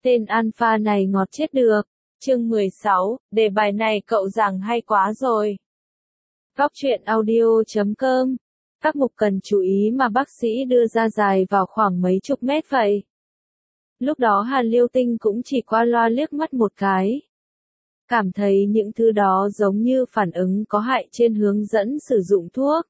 Tên alpha này ngọt chết được. Chương 16, đề bài này cậu giảng hay quá rồi. Góc truyện audio.com. Các mục cần chú ý mà bác sĩ đưa ra dài vào khoảng mấy chục mét vậy. Lúc đó Hà Liêu Tinh cũng chỉ qua loa liếc mắt một cái. Cảm thấy những thứ đó giống như phản ứng có hại trên hướng dẫn sử dụng thuốc.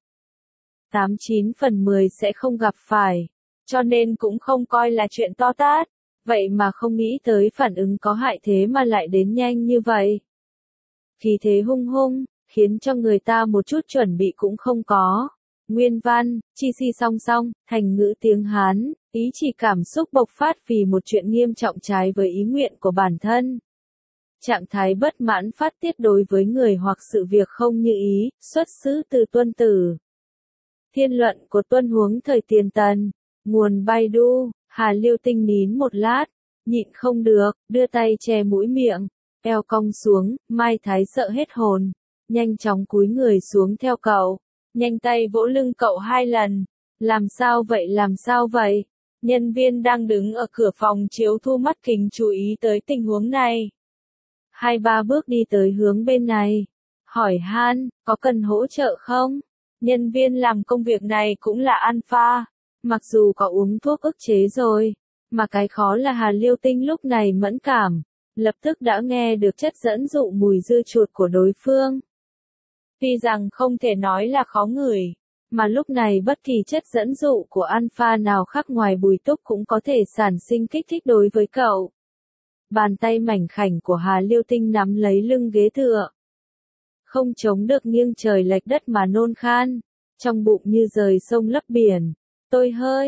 89 phần 10 sẽ không gặp phải, cho nên cũng không coi là chuyện to tát. Vậy mà không nghĩ tới phản ứng có hại thế mà lại đến nhanh như vậy. Khí thế hung hung, khiến cho người ta một chút chuẩn bị cũng không có. Nguyên văn, chi si song song, thành ngữ tiếng Hán, ý chỉ cảm xúc bộc phát vì một chuyện nghiêm trọng trái với ý nguyện của bản thân. Trạng thái bất mãn phát tiết đối với người hoặc sự việc không như ý, xuất xứ từ Tuân Tử. Thiên luận của Tuân Huống thời Tiền Tần, nguồn Baidu. Hà Liêu Tinh nín một lát, nhịn không được, đưa tay che mũi miệng, eo cong xuống, Mai Thái sợ hết hồn, nhanh chóng cúi người xuống theo cậu, nhanh tay vỗ lưng cậu 2 lần. Làm sao vậy? Nhân viên đang đứng ở cửa phòng chiếu thu mắt kính chú ý tới tình huống này. 2-3 bước đi tới hướng bên này, hỏi han, có cần hỗ trợ không? Nhân viên làm công việc này cũng là alpha. Mặc dù có uống thuốc ức chế rồi, mà cái khó là Hà Liêu Tinh lúc này mẫn cảm, lập tức đã nghe được chất dẫn dụ mùi dưa chuột của đối phương. Tuy rằng không thể nói là khó ngửi, mà lúc này bất kỳ chất dẫn dụ của alpha nào khác ngoài Bùi Túc cũng có thể sản sinh kích thích đối với cậu. Bàn tay mảnh khảnh của Hà Liêu Tinh nắm lấy lưng ghế tựa. Không chống được nghiêng trời lệch đất mà nôn khan, trong bụng như rời sông lấp biển. Tôi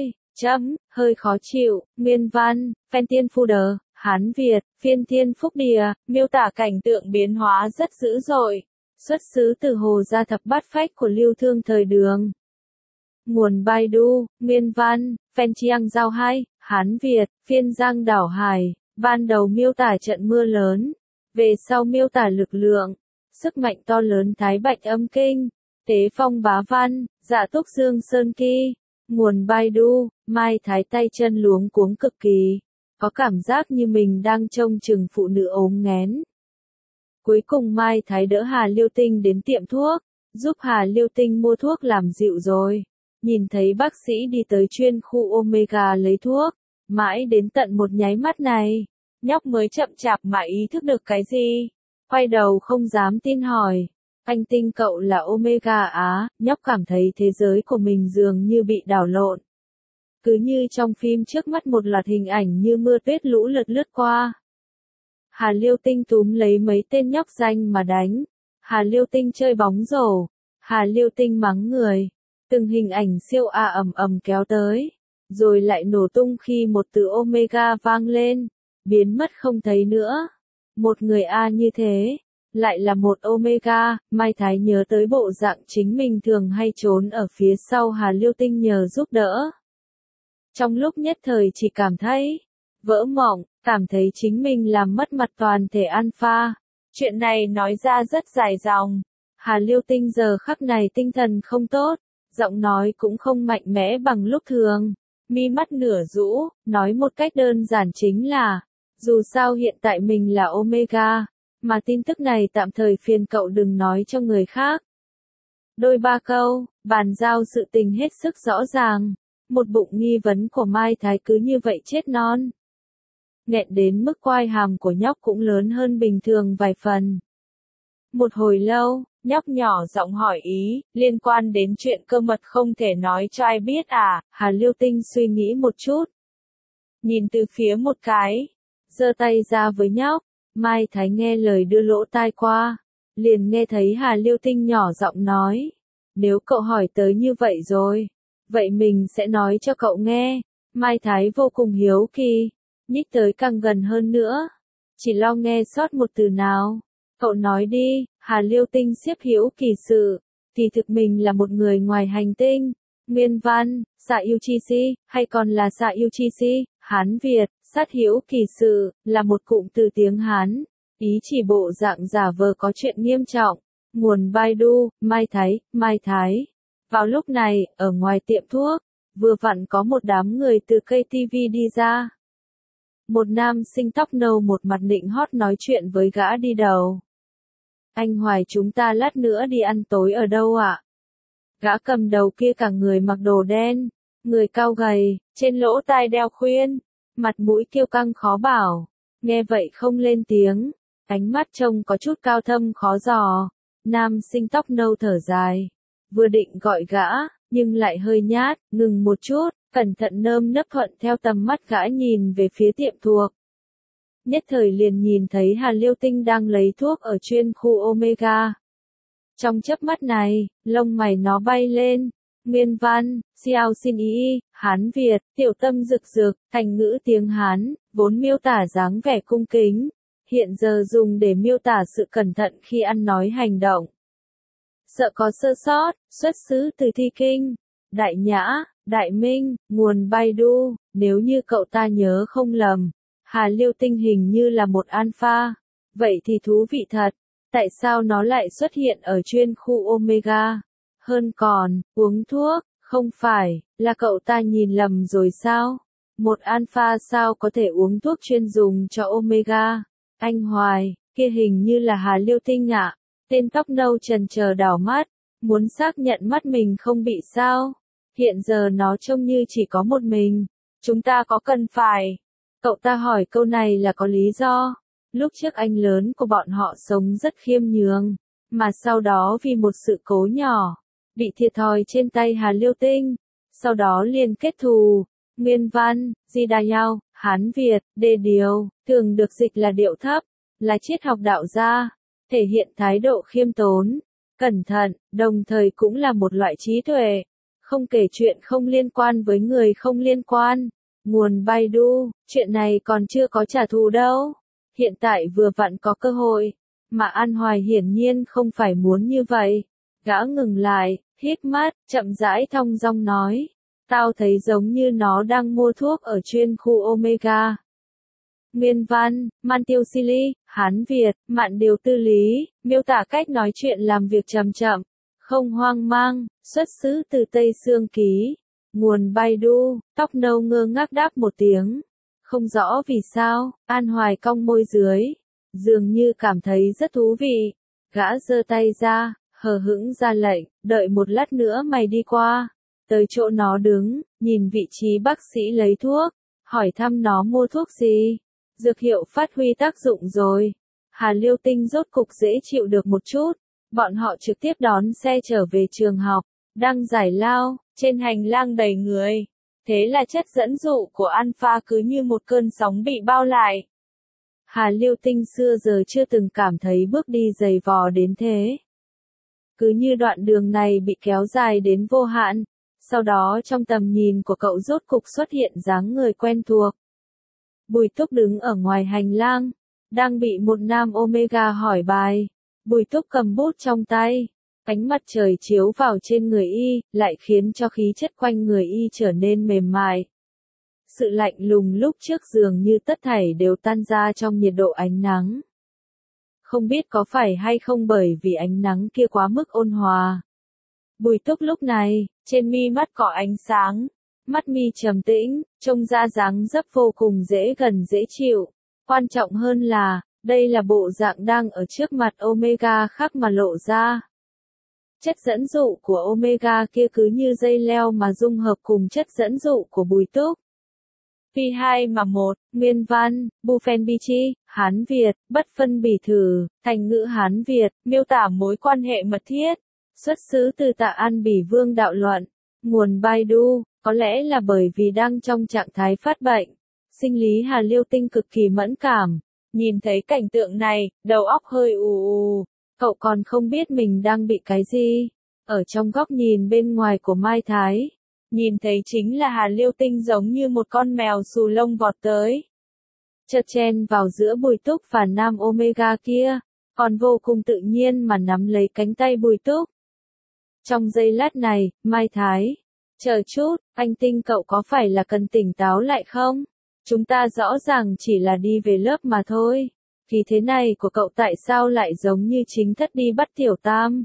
hơi khó chịu. Nguyên văn, Phen Tiên Phu Đờ, Hán Việt, Phiên Thiên Phúc Địa, miêu tả cảnh tượng biến hóa rất dữ dội. Xuất xứ từ Hồ Gia Thập Bát Phách của Lưu Thương thời Đường. Nguồn Baidu, Nguyên văn, Phen Chiang Giao 2, Hán Việt, Phiên Giang Đảo Hải, ban đầu miêu tả trận mưa lớn, về sau miêu tả lực lượng, sức mạnh to lớn Thái Bạch Âm Kinh, Tế Phong Bá Văn, Dạ Túc Dương Sơn Kỳ. Nguồn Baidu, Mai Thái tay chân luống cuống cực kỳ, có cảm giác như mình đang trông chừng phụ nữ ốm nghén. Cuối cùng Mai Thái đỡ Hà Liêu Tinh đến tiệm thuốc, giúp Hà Liêu Tinh mua thuốc làm dịu rồi. Nhìn thấy bác sĩ đi tới chuyên khu Omega lấy thuốc, mãi đến tận một nháy mắt này, nhóc mới chậm chạp mà ý thức được cái gì. Quay đầu không dám tin hỏi. Anh Tinh cậu là Omega á, nhóc cảm thấy thế giới của mình dường như bị đảo lộn. Cứ như trong phim trước mắt một loạt hình ảnh như mưa tuyết lũ lượt lướt qua. Hà Liêu Tinh túm lấy mấy tên nhóc danh mà đánh. Hà Liêu Tinh chơi bóng rổ. Hà Liêu Tinh mắng người. Từng hình ảnh siêu ầm ầm kéo tới. Rồi lại nổ tung khi một từ Omega vang lên. Biến mất không thấy nữa. Một người A như thế. Lại là một Omega, Mai Thái nhớ tới bộ dạng chính mình thường hay trốn ở phía sau Hà Liêu Tinh nhờ giúp đỡ. Trong lúc nhất thời chỉ cảm thấy vỡ mộng, cảm thấy chính mình làm mất mặt toàn thể alpha. Chuyện này nói ra rất dài dòng. Hà Liêu Tinh giờ khắc này tinh thần không tốt, giọng nói cũng không mạnh mẽ bằng lúc thường. Mi mắt nửa rũ, nói một cách đơn giản chính là, dù sao hiện tại mình là Omega. Mà tin tức này tạm thời phiền cậu đừng nói cho người khác. Đôi ba câu, bàn giao sự tình hết sức rõ ràng. Một bụng nghi vấn của Mai Thái cứ như vậy chết non. Nghẹn đến mức quai hàm của nhóc cũng lớn hơn bình thường vài phần. Một hồi lâu, nhóc nhỏ giọng hỏi ý, liên quan đến chuyện cơ mật không thể nói cho ai biết à? Hà Liêu Tinh suy nghĩ một chút. Nhìn từ phía một cái, giơ tay ra với nhóc. Mai Thái nghe lời đưa lỗ tai qua, liền nghe thấy Hà Liêu Tinh nhỏ giọng nói, nếu cậu hỏi tới như vậy rồi, vậy mình sẽ nói cho cậu nghe. Mai Thái vô cùng hiếu kỳ, nhích tới càng gần hơn nữa, chỉ lo nghe sót một từ nào. Cậu nói đi. Hà Liêu Tinh xiếp hiếu kỳ sự, thì thực mình là một người ngoài hành tinh. Nguyên văn, Xạ Yêu Chi Si, hay còn là Xạ Yêu Chi Si, Hán Việt. Sát hiếu kỳ sự, là một cụm từ tiếng Hán, ý chỉ bộ dạng giả vờ có chuyện nghiêm trọng. Nguồn Baidu, Mai Thái. Vào lúc này, ở ngoài tiệm thuốc, vừa vặn có một đám người từ cây TV đi ra. Một nam sinh tóc nâu một mặt nịnh hót nói chuyện với gã đi đầu. Anh Hoài, chúng ta lát nữa đi ăn tối ở đâu ạ? Gã cầm đầu kia cả người mặc đồ đen, người cao gầy, trên lỗ tai đeo khuyên, mặt mũi kiêu căng khó bảo, nghe vậy không lên tiếng, ánh mắt trông có chút cao thâm khó dò. Nam sinh tóc nâu thở dài, vừa định gọi gã, nhưng lại hơi nhát, ngừng một chút, cẩn thận nơm nớp thuận theo tầm mắt gã nhìn về phía tiệm thuộc. Nhất thời liền nhìn thấy Hà Liêu Tinh đang lấy thuốc ở chuyên khu Omega. Trong chớp mắt này, lông mày nó bay lên, nguyên văn, xiao xin ý, Hán Việt, tiểu tâm rực rực, thành ngữ tiếng Hán, vốn miêu tả dáng vẻ cung kính, hiện giờ dùng để miêu tả sự cẩn thận khi ăn nói hành động. Sợ có sơ sót, xuất xứ từ thi kinh, Đại Nhã, Đại Minh, nguồn Baidu, nếu như cậu ta nhớ không lầm, Hà Liêu Tinh hình như là một alpha, vậy thì thú vị thật, tại sao nó lại xuất hiện ở chuyên khu Omega? Hơn còn, uống thuốc, không phải, là cậu ta nhìn lầm rồi sao? Một alpha sao có thể uống thuốc chuyên dùng cho Omega? Anh Hoài, kia hình như là Hà Liêu Tinh ạ. Tên tóc nâu chần chờ đảo mắt, muốn xác nhận mắt mình không bị sao. Hiện giờ nó trông như chỉ có một mình. Chúng ta có cần phải? Cậu ta hỏi câu này là có lý do. Lúc trước anh lớn của bọn họ sống rất khiêm nhường, mà sau đó vì một sự cố nhỏ, bị thiệt thòi trên tay Hà Liêu Tinh, sau đó liền kết thù. Nguyên văn, Di Đà Yao, Hán Việt, đề điều, thường được dịch là điệu thấp, là triết học đạo gia, thể hiện thái độ khiêm tốn, cẩn thận, đồng thời cũng là một loại trí tuệ, không kể chuyện không liên quan với người không liên quan. Nguồn Baidu, chuyện này còn chưa có trả thù đâu. Hiện tại vừa vặn có cơ hội, mà An Hoài hiển nhiên không phải muốn như vậy. Gã ngừng lại, hít mắt, chậm rãi thong dong nói. Tao thấy giống như nó đang mua thuốc ở chuyên khu Omega. Nguyên văn, Man Tiêu Sili, Hán Việt, Mạn Điều Tư Lý, miêu tả cách nói chuyện làm việc chậm chậm, không hoang mang, xuất xứ từ Tây Sương Ký. Nguồn Baidu, tóc nâu ngơ ngác đáp một tiếng. Không rõ vì sao, An Hoài cong môi dưới, dường như cảm thấy rất thú vị. Gã giơ tay ra, hờ hững ra lệnh, đợi một lát nữa mày đi qua. Tới chỗ nó đứng, nhìn vị trí bác sĩ lấy thuốc, hỏi thăm nó mua thuốc gì. Dược hiệu phát huy tác dụng rồi. Hà Liêu Tinh rốt cục dễ chịu được một chút. Bọn họ trực tiếp đón xe trở về trường học, đang giải lao, trên hành lang đầy người. Thế là chất dẫn dụ của Alpha cứ như một cơn sóng bị bao lại. Hà Liêu Tinh xưa giờ chưa từng cảm thấy bước đi dày vò đến thế. Cứ như đoạn đường này bị kéo dài đến vô hạn, sau đó trong tầm nhìn của cậu rốt cục xuất hiện dáng người quen thuộc. Bùi Túc đứng ở ngoài hành lang, đang bị một nam Omega hỏi bài. Bùi Túc cầm bút trong tay, ánh mặt trời chiếu vào trên người y, lại khiến cho khí chất quanh người y trở nên mềm mại. Sự lạnh lùng lúc trước dường như tất thảy đều tan ra trong nhiệt độ ánh nắng. Không biết có phải hay không bởi vì ánh nắng kia quá mức ôn hòa. Bùi Túc lúc này, trên mi mắt có ánh sáng, mắt mi trầm tĩnh, trông ra dáng dấp vô cùng dễ gần dễ chịu. Quan trọng hơn là, đây là bộ dạng đang ở trước mặt Omega khác mà lộ ra. Chất dẫn dụ của Omega kia cứ như dây leo mà dung hợp cùng chất dẫn dụ của Bùi Túc. Phi hai mà một, nguyên văn, Bufenbichi, Hán Việt, bất phân bỉ thử, thành ngữ Hán Việt, miêu tả mối quan hệ mật thiết, xuất xứ từ Tạ An Bỉ Vương đạo luận. Nguồn Baidu, có lẽ là bởi vì đang trong trạng thái phát bệnh. Sinh lý Hà Liêu Tinh cực kỳ mẫn cảm. Nhìn thấy cảnh tượng này, đầu óc hơi ù. Cậu còn không biết mình đang bị cái gì. Ở trong góc nhìn bên ngoài của Mai Thái, nhìn thấy chính là Hà Liêu Tinh giống như một con mèo xù lông vọt tới. Chợt chen vào giữa Bùi Túc và nam Omega kia, còn vô cùng tự nhiên mà nắm lấy cánh tay Bùi Túc. Trong giây lát này, Mai Thái, chờ chút, anh Tinh cậu có phải là cần tỉnh táo lại không? Chúng ta rõ ràng chỉ là đi về lớp mà thôi. Thì thế này của cậu tại sao lại giống như chính thất đi bắt tiểu tam?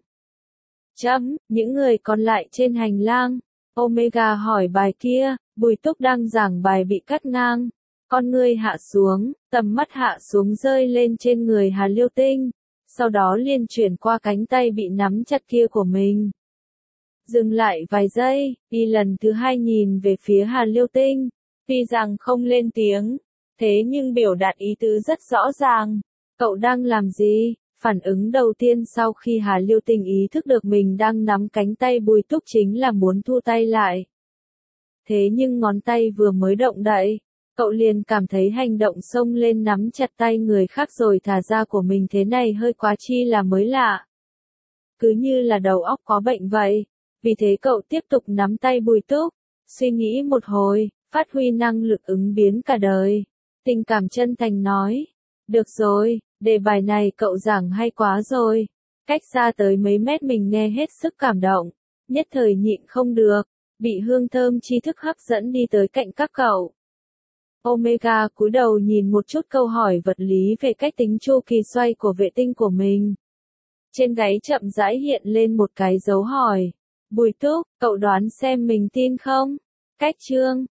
Những người còn lại trên hành lang. Omega hỏi bài kia, Bùi Túc đang giảng bài bị cắt ngang. Con ngươi hạ xuống, tầm mắt hạ xuống rơi lên trên người Hà Liêu Tinh, sau đó liền chuyển qua cánh tay bị nắm chặt kia của mình. Dừng lại vài giây, y lần thứ hai nhìn về phía Hà Liêu Tinh, tuy rằng không lên tiếng, thế nhưng biểu đạt ý tứ rất rõ ràng. Cậu đang làm gì? Phản ứng đầu tiên sau khi Hà Liêu Tinh ý thức được mình đang nắm cánh tay Bùi Túc chính là muốn thu tay lại. Thế nhưng ngón tay vừa mới động đậy, cậu liền cảm thấy hành động xông lên nắm chặt tay người khác rồi thả ra của mình thế này hơi quá chi là mới lạ. Cứ như là đầu óc có bệnh vậy. Vì thế cậu tiếp tục nắm tay Bùi Túc, suy nghĩ một hồi, phát huy năng lực ứng biến cả đời. Tình cảm chân thành nói, được rồi, đề bài này cậu giảng hay quá rồi. Cách xa tới mấy mét mình nghe hết sức cảm động, nhất thời nhịn không được, bị hương thơm tri thức hấp dẫn đi tới cạnh các cậu. Omega cúi đầu nhìn một chút câu hỏi vật lý về cách tính chu kỳ xoay của vệ tinh của mình. Trên gáy chậm rãi hiện lên một cái dấu hỏi. Bùi Túc, cậu đoán xem mình tin không? Cách chương